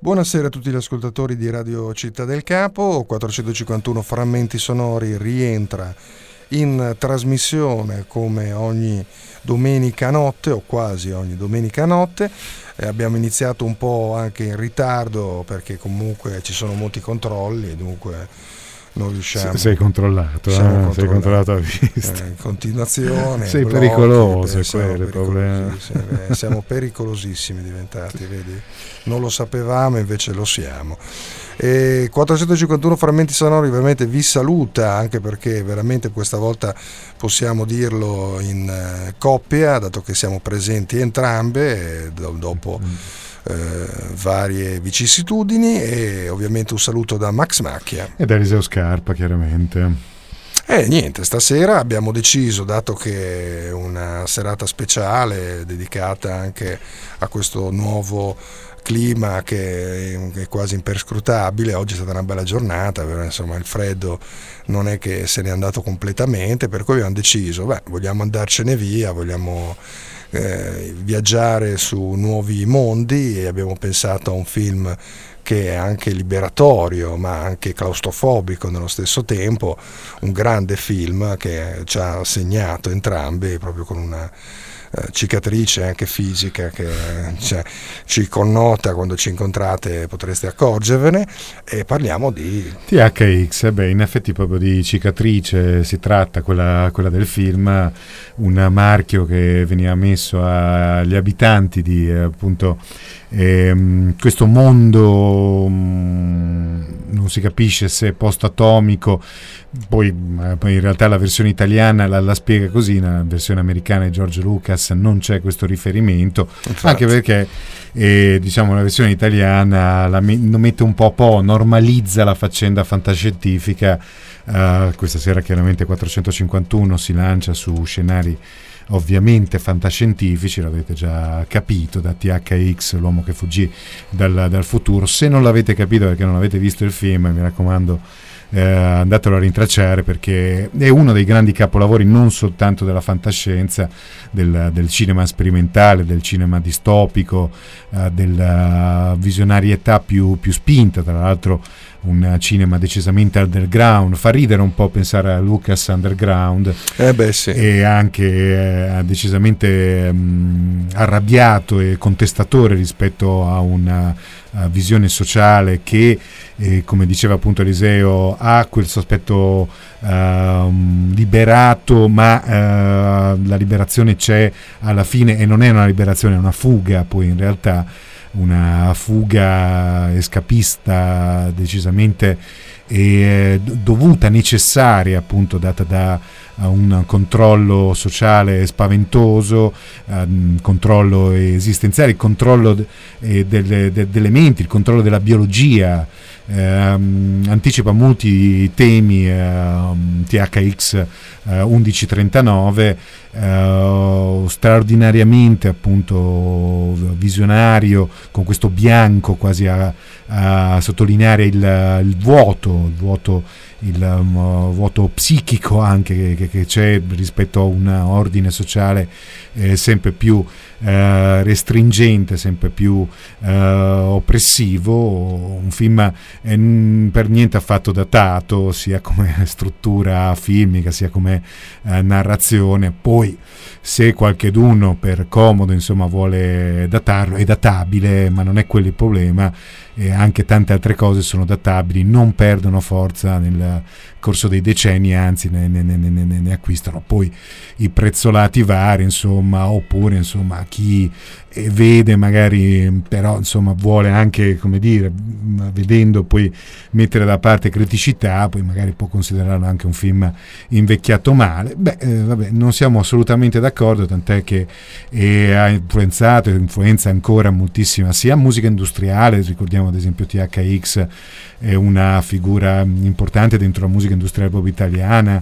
Buonasera a tutti gli ascoltatori di Radio Città del Capo. 451 Frammenti Sonori rientra in trasmissione come ogni domenica notte o quasi ogni domenica notte. Abbiamo iniziato un po' anche in ritardo perché comunque ci sono molti controlli e dunque non riusciamo. Sei controllato, sei controllato a vista. In continuazione. Sei blocchi, pericoloso, quello problema. Siamo pericolosissimi diventati, vedi? Non lo sapevamo, invece lo siamo. E 451 Frammenti Sonori veramente vi saluta, anche perché veramente questa volta possiamo dirlo in coppia, dato che siamo presenti entrambe dopo varie vicissitudini, e ovviamente un saluto da Max Macchia e da Eliseo Scarpa, chiaramente. Niente, stasera abbiamo deciso, dato che è una serata speciale dedicata anche a questo nuovo clima che è quasi imperscrutabile. Oggi è stata una bella giornata, però insomma il freddo non è che se n'è andato completamente, per cui abbiamo deciso, vogliamo andarcene via, vogliamo viaggiare su nuovi mondi, e abbiamo pensato a un film che è anche liberatorio ma anche claustrofobico nello stesso tempo, un grande film che ci ha segnato entrambi proprio con una cicatrice anche fisica che ci connota. Quando ci incontrate potreste accorgervene, e parliamo di THX. In effetti proprio di cicatrice si tratta, quella del film, un marchio che veniva messo agli abitanti di appunto questo mondo, non si capisce se post-atomico, poi in realtà la versione italiana la spiega così, nella versione americana di George Lucas non c'è questo riferimento. Infatti. Anche perché diciamo la versione italiana lo mette un po', normalizza la faccenda fantascientifica. Questa sera chiaramente 451 si lancia su scenari ovviamente fantascientifici, l'avete già capito, da THX, l'uomo che fuggì dal futuro. Se non l'avete capito perché non avete visto il film, mi raccomando, andatelo a rintracciare, perché è uno dei grandi capolavori non soltanto della fantascienza, del cinema sperimentale, del cinema distopico, della visionarietà più spinta, tra l'altro un cinema decisamente underground. Fa ridere un po' pensare a Lucas Underground, sì. E anche decisamente arrabbiato e contestatore rispetto a una visione sociale che, come diceva appunto Eliseo, ha quel sospetto liberato, ma la liberazione c'è alla fine, e non è una liberazione, è una fuga, poi in realtà una fuga escapista decisamente dovuta, necessaria, appunto data da un controllo sociale spaventoso, controllo esistenziale, il controllo delle menti, il controllo della biologia. Anticipa molti temi THX 1139, straordinariamente appunto visionario, con questo bianco quasi a sottolineare il vuoto psichico anche che c'è rispetto a un ordine sociale sempre più restringente, sempre più oppressivo. Un film per niente affatto datato, sia come struttura filmica sia come narrazione. Poi se qualcheduno per comodo insomma vuole datarlo, è databile, ma non è quello il problema. Anche tante altre cose sono databili, non perdono forza nel corso dei decenni, anzi ne acquistano poi i prezzolati vari, insomma, oppure insomma chi vede magari, però insomma vuole anche, come dire, vedendo poi mettere da parte criticità, poi magari può considerarlo anche un film invecchiato male. Non siamo assolutamente d'accordo, tant'è che ha influenzato e influenza ancora moltissima sia musica industriale. Ricordiamo ad esempio THX è una figura importante dentro la musica industriale proprio italiana,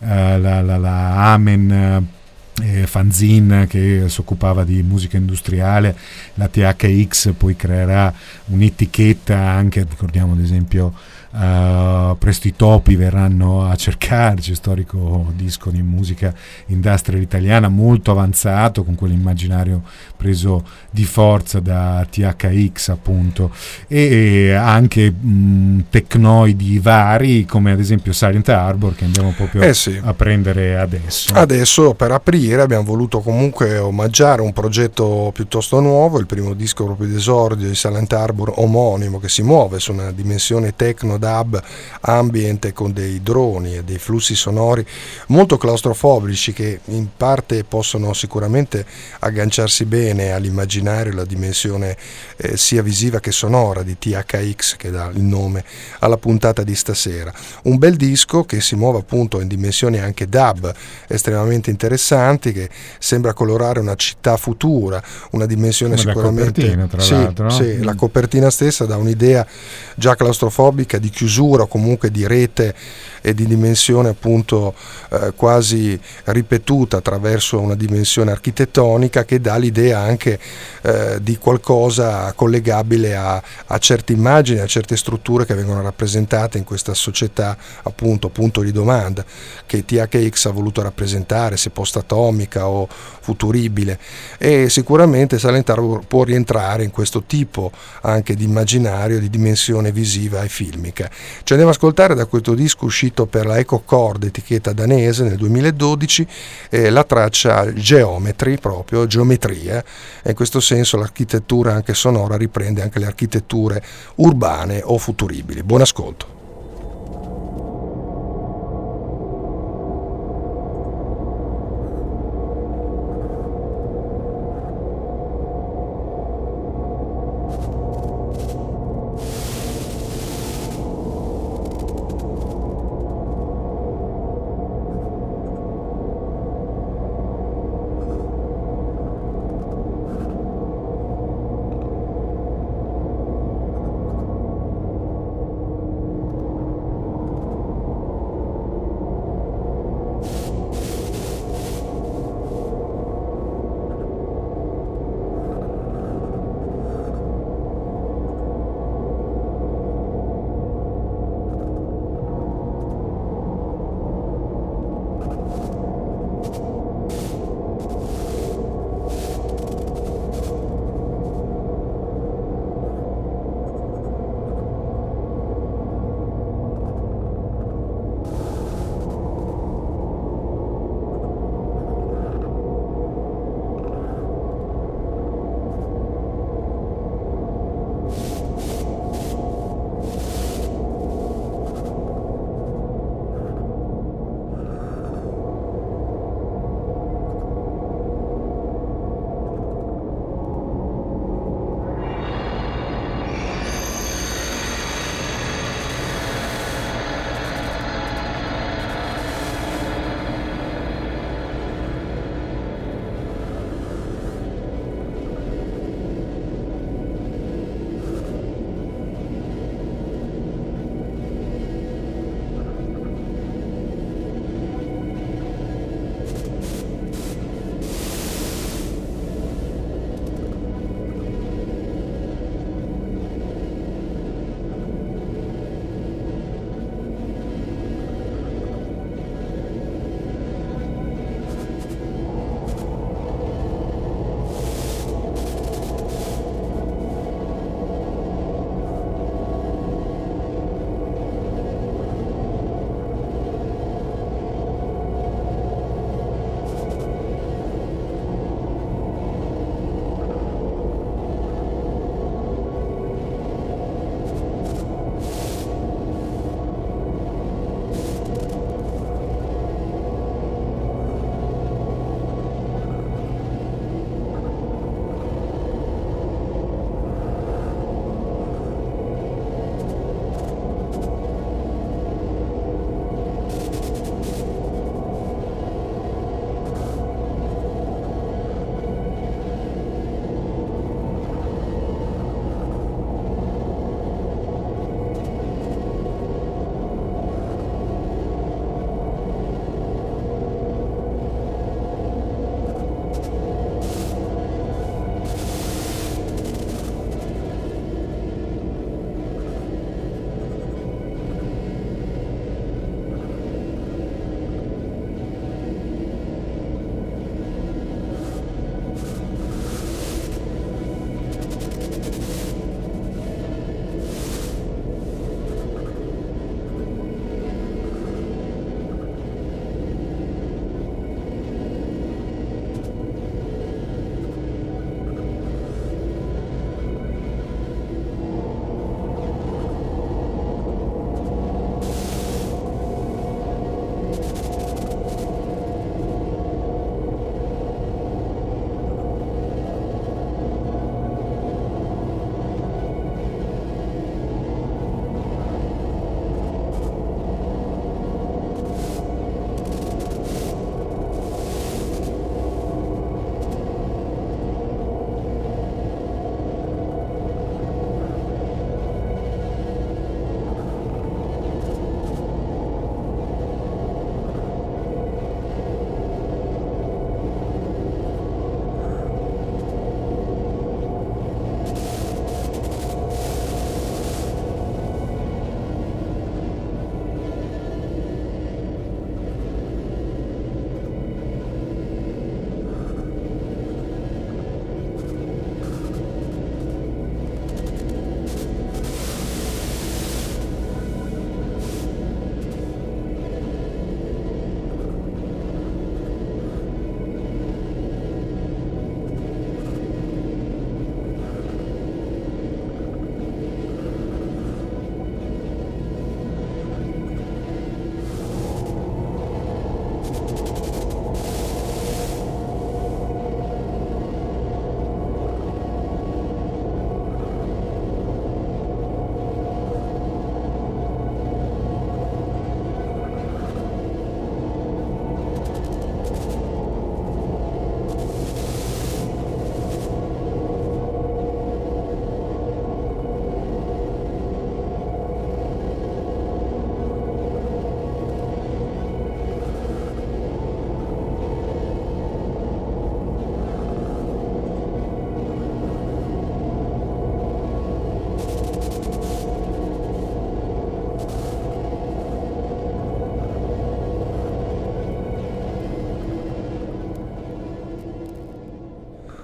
la Amen fanzine che si occupava di musica industriale. La THX poi creerà un'etichetta anche, ricordiamo ad esempio presto i topi verranno a cercarci, storico disco di musica industrial italiana molto avanzato, con quell'immaginario preso di forza da THX appunto, e anche tecnoidi vari come ad esempio Silent Harbor, che andiamo proprio a prendere adesso per aprire abbiamo voluto comunque omaggiare un progetto piuttosto nuovo, il primo disco proprio d'esordio di Silent Harbor omonimo, che si muove su una dimensione techno dub ambient con dei droni e dei flussi sonori molto claustrofobici che in parte possono sicuramente agganciarsi bene all'immaginario, la dimensione sia visiva che sonora di THX, che dà il nome alla puntata di stasera. Un bel disco che si muove appunto in dimensioni anche dub estremamente interessanti, che sembra colorare una città futura, una dimensione come sicuramente l'altro, no? Sì, la copertina stessa dà un'idea già claustrofobica di chiusura o comunque di rete e di dimensione appunto quasi ripetuta attraverso una dimensione architettonica, che dà l'idea anche di qualcosa collegabile a certe immagini, a certe strutture che vengono rappresentate in questa società appunto punto di domanda che THX ha voluto rappresentare, se post-atomica o futuribile, e sicuramente Silent Harbor può rientrare in questo tipo anche di immaginario, di dimensione visiva e filmica. Ci andiamo ad ascoltare da questo disco uscito per la Echo Chord, etichetta danese, nel 2012, la traccia Geometry, proprio geometria, e in questo senso l'architettura anche sonora riprende anche le architetture urbane o futuribili. Buon ascolto.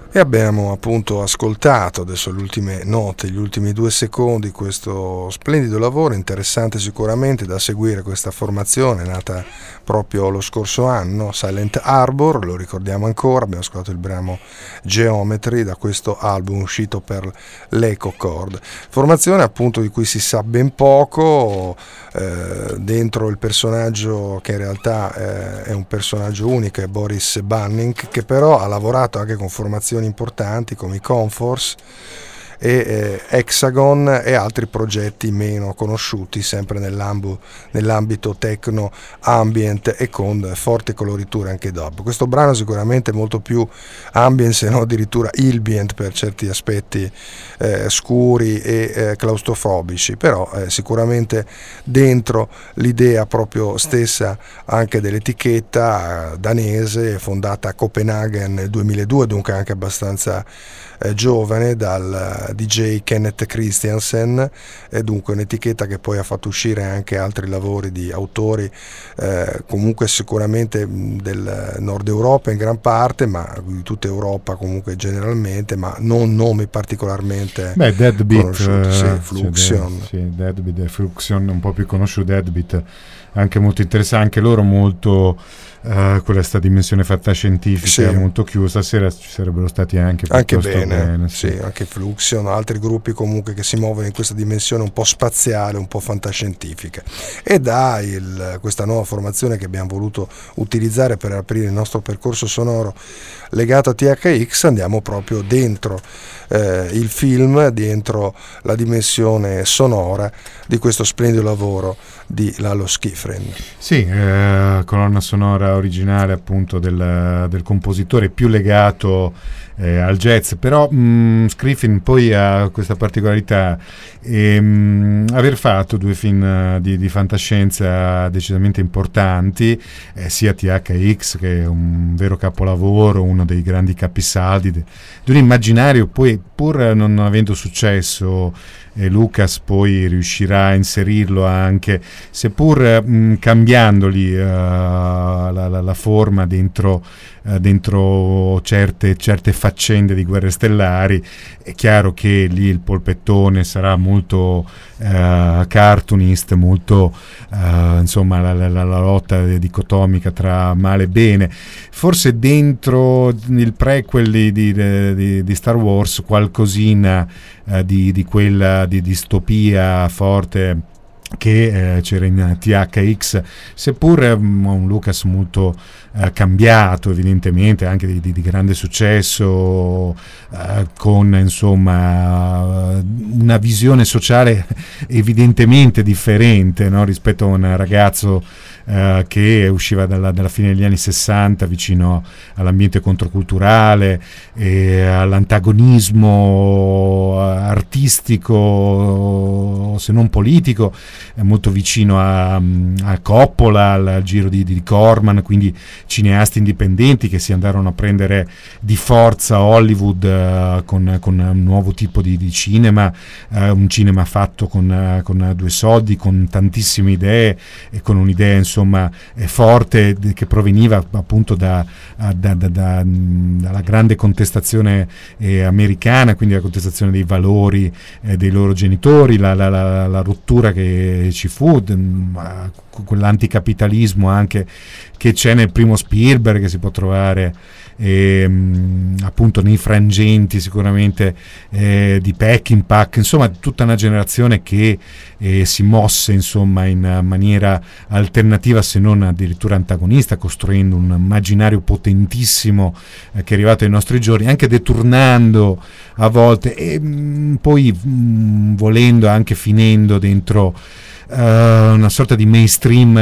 E abbiamo appunto ascoltato adesso le ultime note, gli ultimi 2 secondi, questo splendido lavoro, interessante sicuramente da seguire, questa formazione nata proprio lo scorso anno, Silent Harbor, lo ricordiamo ancora, abbiamo ascoltato il brano Geometry da questo album uscito per l'Echo Chord. Formazione appunto di cui si sa ben poco, dentro il personaggio che in realtà è un personaggio unico, è Boris Banning, che però ha lavorato anche con formazioni importanti come i Comforts e Hexagon e altri progetti meno conosciuti, sempre nell'ambito techno ambient e con forti coloriture anche dub. Questo brano sicuramente è molto più ambient, se non addirittura ambient per certi aspetti scuri e claustrofobici, però sicuramente dentro l'idea proprio stessa anche dell'etichetta danese, fondata a Copenaghen nel 2002, dunque anche abbastanza giovane, dal DJ Kenneth Christiansen, e dunque un'etichetta che poi ha fatto uscire anche altri lavori di autori comunque sicuramente del nord Europa in gran parte, ma di tutta Europa comunque generalmente, ma non nomi particolarmente conosciuti. Fluxion, Deadbeat e Fluxion un po' più conosciuto, Deadbeat anche molto interessante, anche loro molto questa dimensione fantascientifica molto chiusa. Stasera ci sarebbero stati anche bene, sì, anche Fluxion, altri gruppi comunque che si muovono in questa dimensione un po' spaziale, un po' fantascientifica, e questa nuova formazione che abbiamo voluto utilizzare per aprire il nostro percorso sonoro legato a THX, andiamo proprio dentro il film, dentro la dimensione sonora di questo splendido lavoro di Lalo Schifrin. Sì, colonna sonora originale appunto del compositore, più legato al jazz, però Schifrin poi ha questa particolarità, aver fatto 2 film di fantascienza decisamente importanti, sia THX, che è un vero capolavoro, uno dei grandi capisaldi di un immaginario, poi pur non avendo successo Lucas poi riuscirà a inserirlo anche, seppur cambiandogli la forma dentro certe faccende di Guerre Stellari. È chiaro che lì il polpettone sarà molto cartoonist, molto insomma la lotta dicotomica tra male e bene. Forse dentro il prequel di Star Wars qualcosina di quella di distopia forte che c'era in THX, seppur un Lucas molto cambiato, evidentemente anche di grande successo, con insomma una visione sociale evidentemente differente, no? Rispetto a un ragazzo che usciva dalla fine degli anni 60, vicino all'ambiente controculturale e all'antagonismo artistico, se non politico, molto vicino a Coppola, al giro di Corman, quindi cineasti indipendenti che si andarono a prendere di forza Hollywood con un nuovo tipo di cinema, un cinema fatto con 2 soldi, con tantissime idee e con un'idea insomma forte che proveniva appunto dalla grande contestazione americana, quindi la contestazione dei valori dei loro genitori, la rottura che ci fu, quell'anticapitalismo anche che c'è nel primo Spielberg, che si può trovare appunto nei frangenti sicuramente di Peckinpah, insomma tutta una generazione che si mosse insomma in maniera alternativa, se non addirittura antagonista, costruendo un immaginario potentissimo che è arrivato ai nostri giorni, anche deturnando a volte e poi volendo anche finendo dentro una sorta di mainstream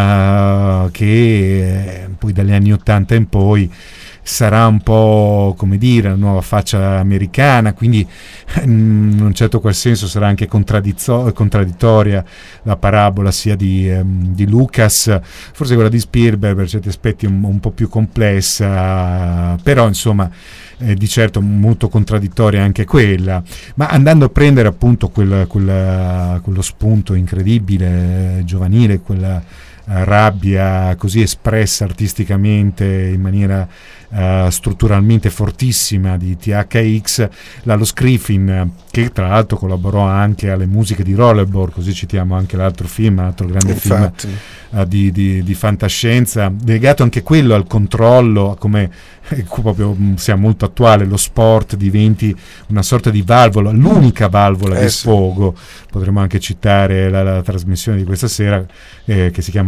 che poi dagli anni 80 in poi sarà un po', come dire, la nuova faccia americana, quindi in un certo qual senso sarà anche contraddittoria la parabola sia di Lucas, forse quella di Spielberg per certi aspetti un po' più complessa, però insomma di certo molto contraddittoria anche quella, ma andando a prendere appunto quello spunto incredibile, giovanile, quella rabbia così espressa artisticamente in maniera strutturalmente fortissima di THX, Lalo Schifrin, che tra l'altro collaborò anche alle musiche di Rollerball, così citiamo anche l'altro grande Infatti. film di fantascienza, legato anche quello al controllo, come proprio sia molto attuale, lo sport diventi una sorta di valvola, l'unica valvola di sfogo. Potremmo anche citare la trasmissione di questa sera che si chiama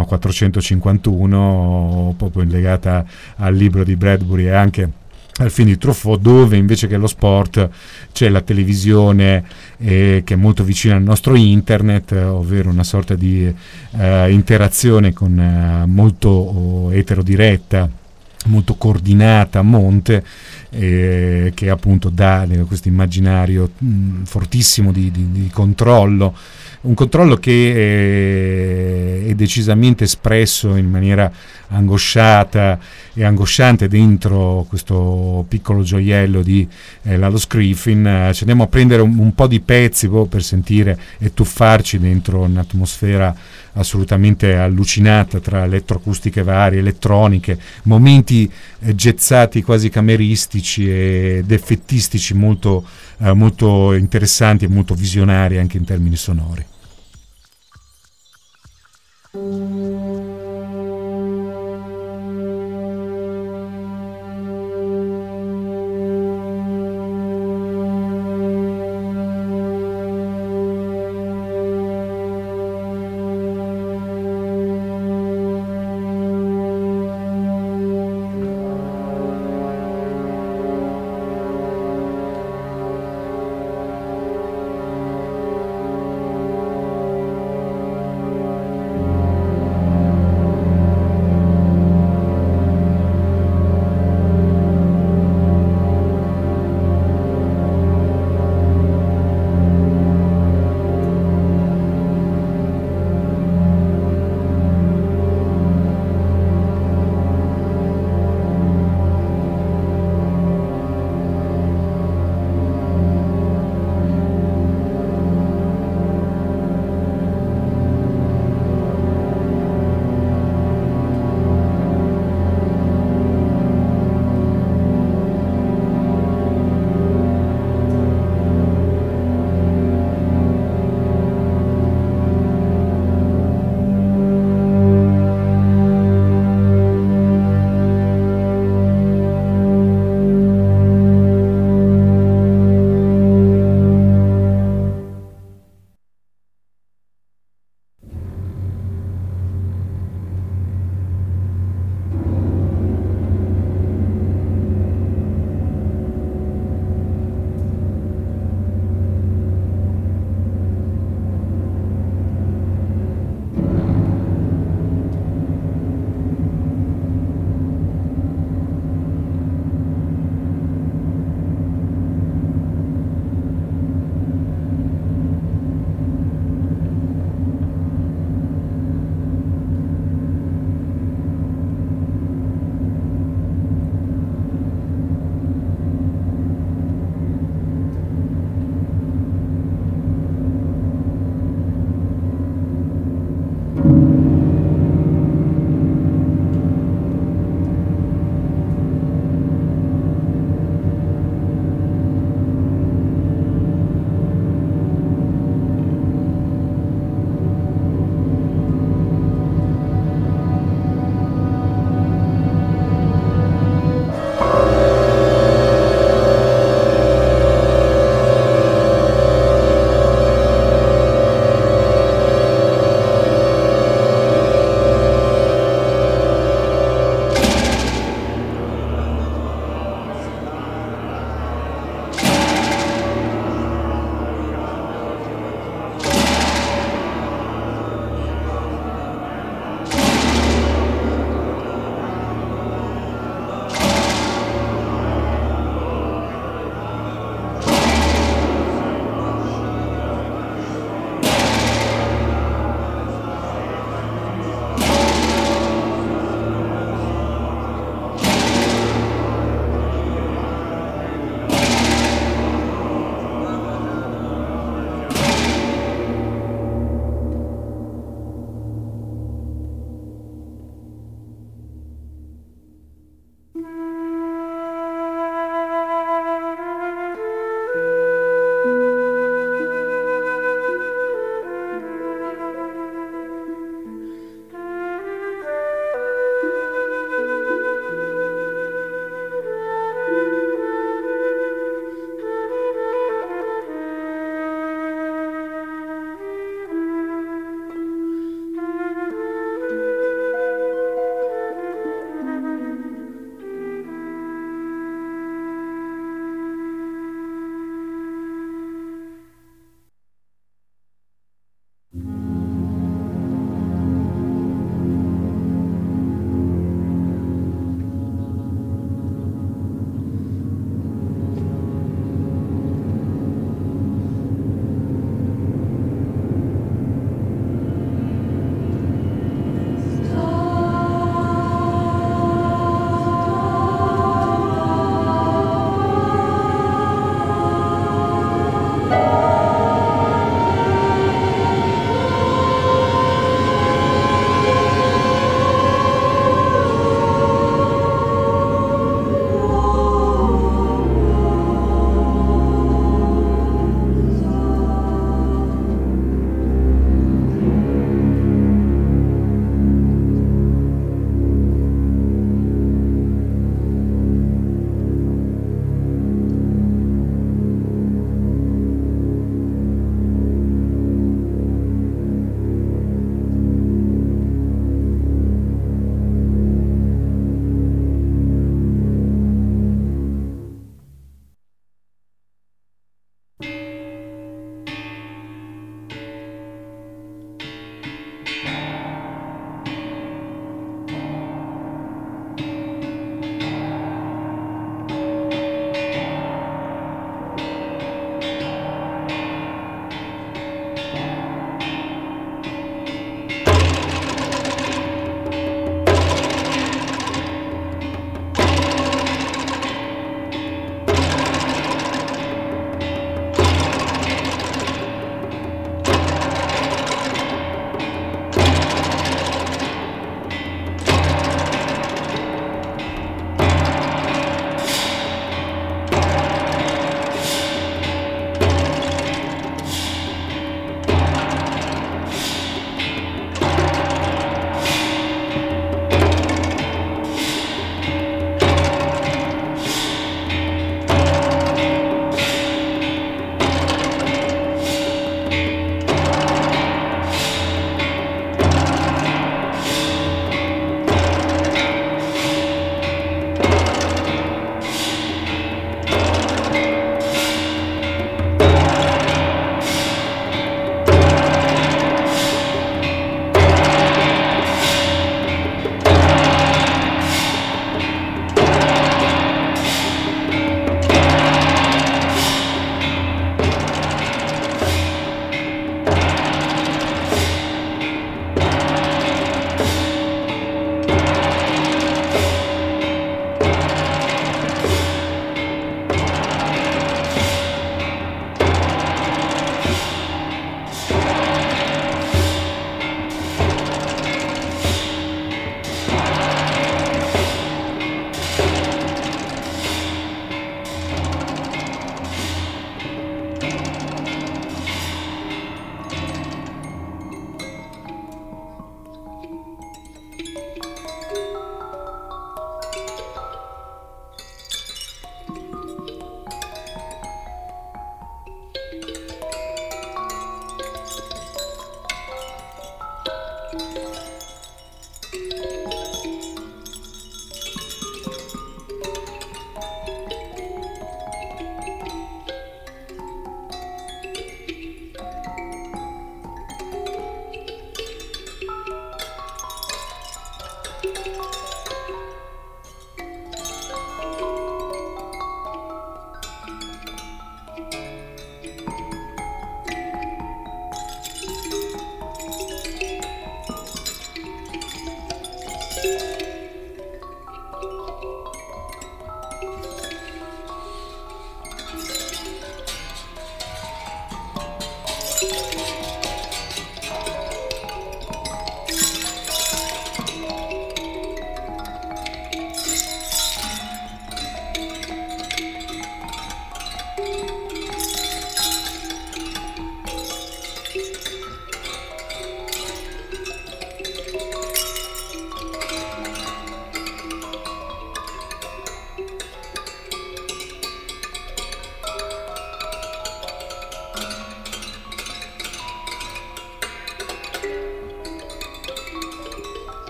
451, proprio legata al libro di Bradbury e anche al film di Truffaut, dove invece che lo sport c'è la televisione che è molto vicina al nostro internet, ovvero una sorta di interazione con molto eterodiretta, molto coordinata a monte, che appunto dà questo immaginario fortissimo di controllo, un controllo che è decisamente espresso in maniera angosciata e angosciante dentro questo piccolo gioiello di Lalo Schifrin. Ci andiamo a prendere un po' di pezzi per sentire e tuffarci dentro un'atmosfera assolutamente allucinata tra elettroacustiche varie, elettroniche, momenti gezzati quasi cameristici ed effettistici molto interessanti e molto visionari anche in termini sonori.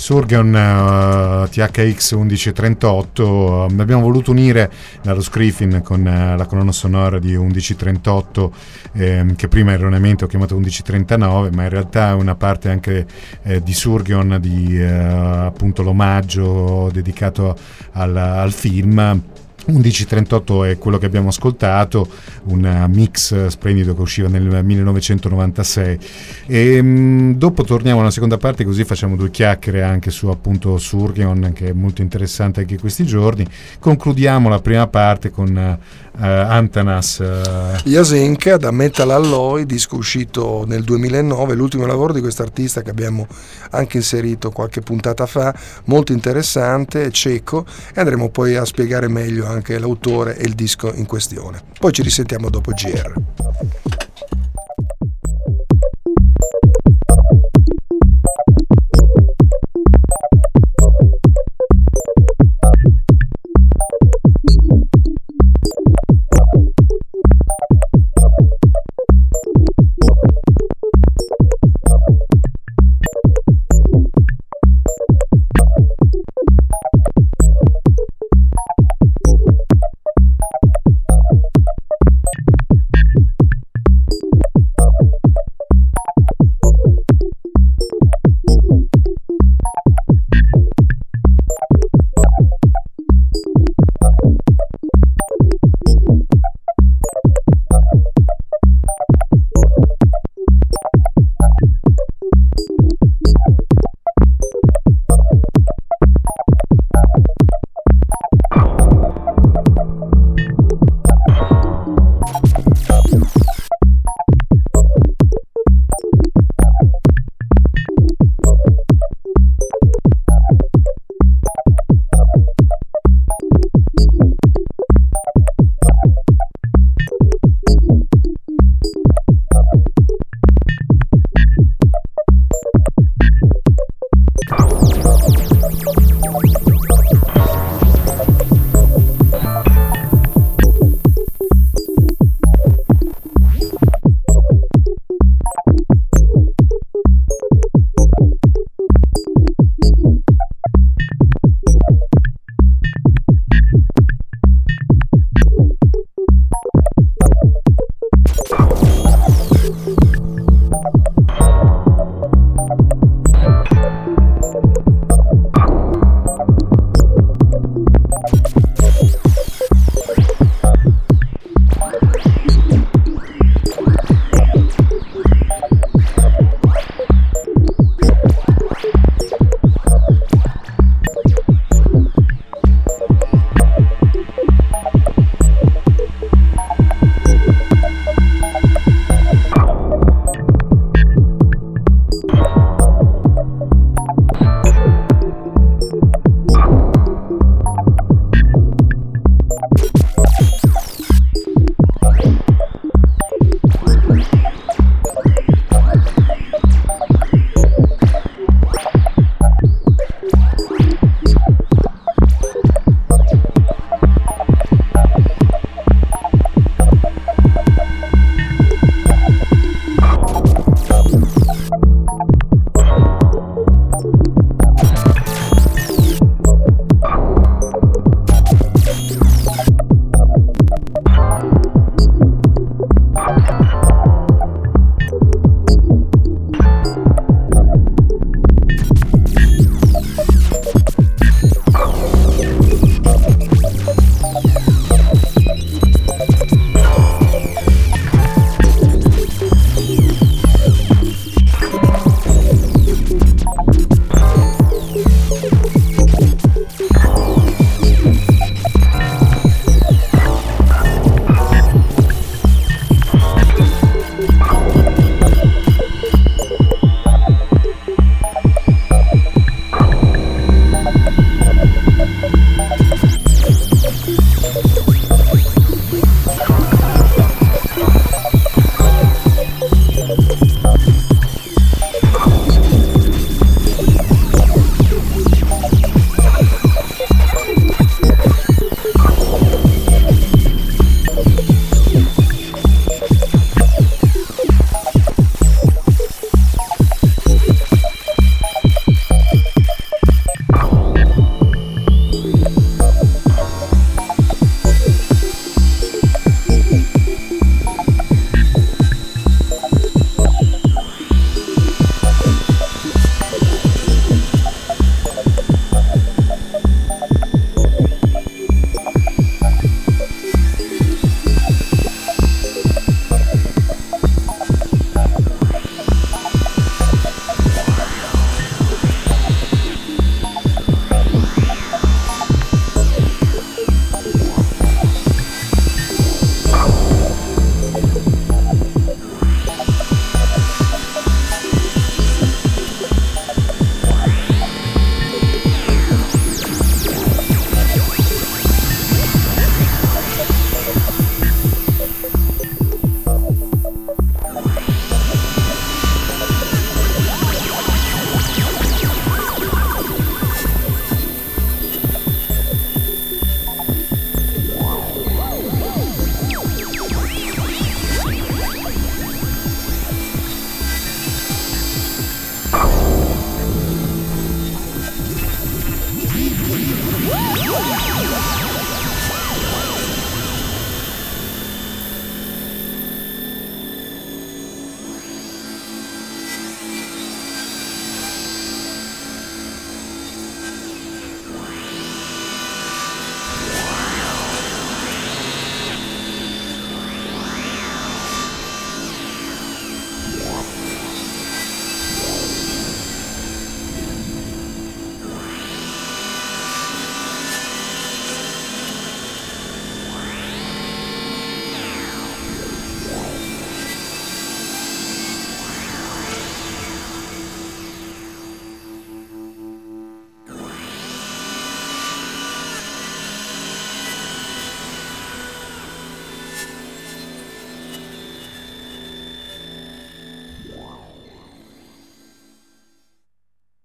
Surgeon THX 1138. Abbiamo voluto unire la Ross Griffin con la colonna sonora di 1138, che prima erroneamente ho chiamato 1139, ma in realtà è una parte anche di Surgeon, di appunto l'omaggio dedicato al film. 1138 è quello che abbiamo ascoltato, un mix splendido che usciva nel 1996, e dopo torniamo alla seconda parte, così facciamo due chiacchiere anche su appunto Surgeon, che è molto interessante anche questi giorni. Concludiamo la prima parte con Antanas Jasenka, da Metal Alloy, disco uscito nel 2009, l'ultimo lavoro di quest'artista che abbiamo anche inserito qualche puntata fa, molto interessante, ceco, e andremo poi a spiegare meglio anche l'autore e il disco in questione. Poi ci risentiamo dopo GR.